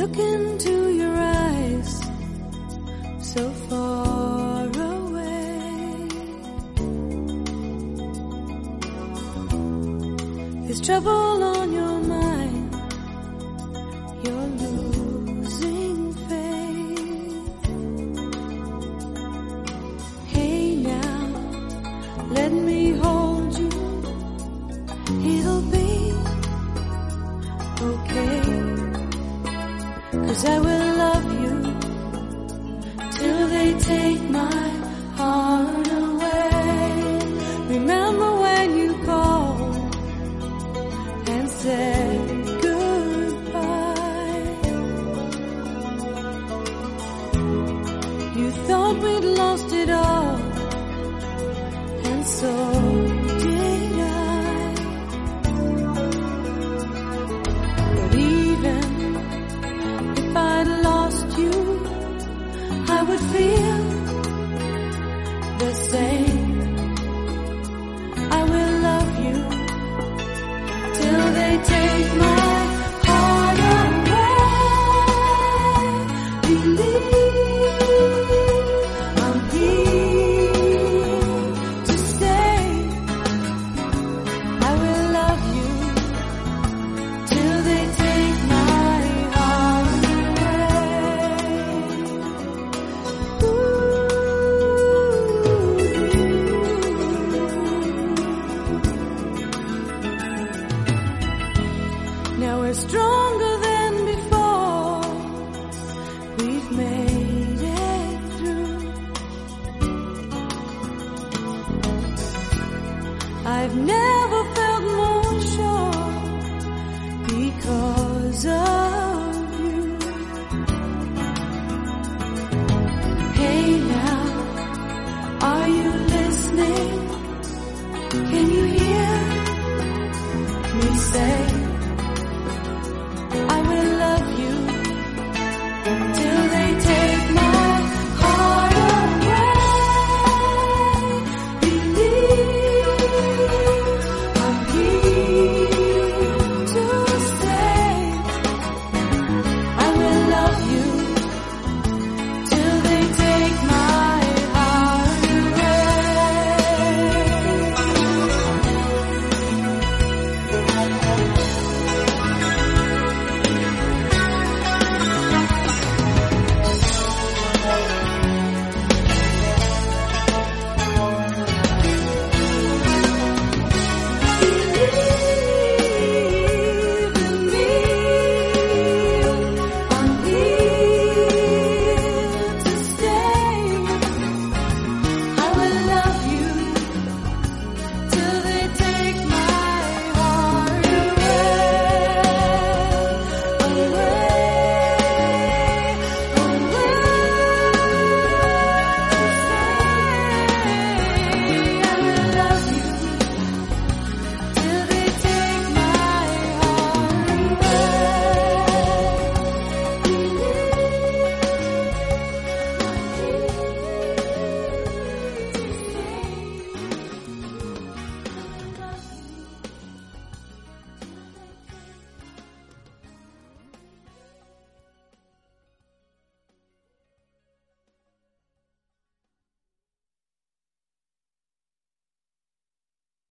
look into your eyes, so far away. There's trouble on your mind, you're losing faith. Hey now, let me hold you, it'll be okay. 'Cause I will love you till they take my heart away. Remember when you called and said goodbye. You thought we'd lost it all, and so did I. But even if I'd lost you, I would feel the same. I will love you till they take my heart away. Believe I'm here to stay. I will love you till they take my heart away. Now we're stronger than before, we've made it through. I've never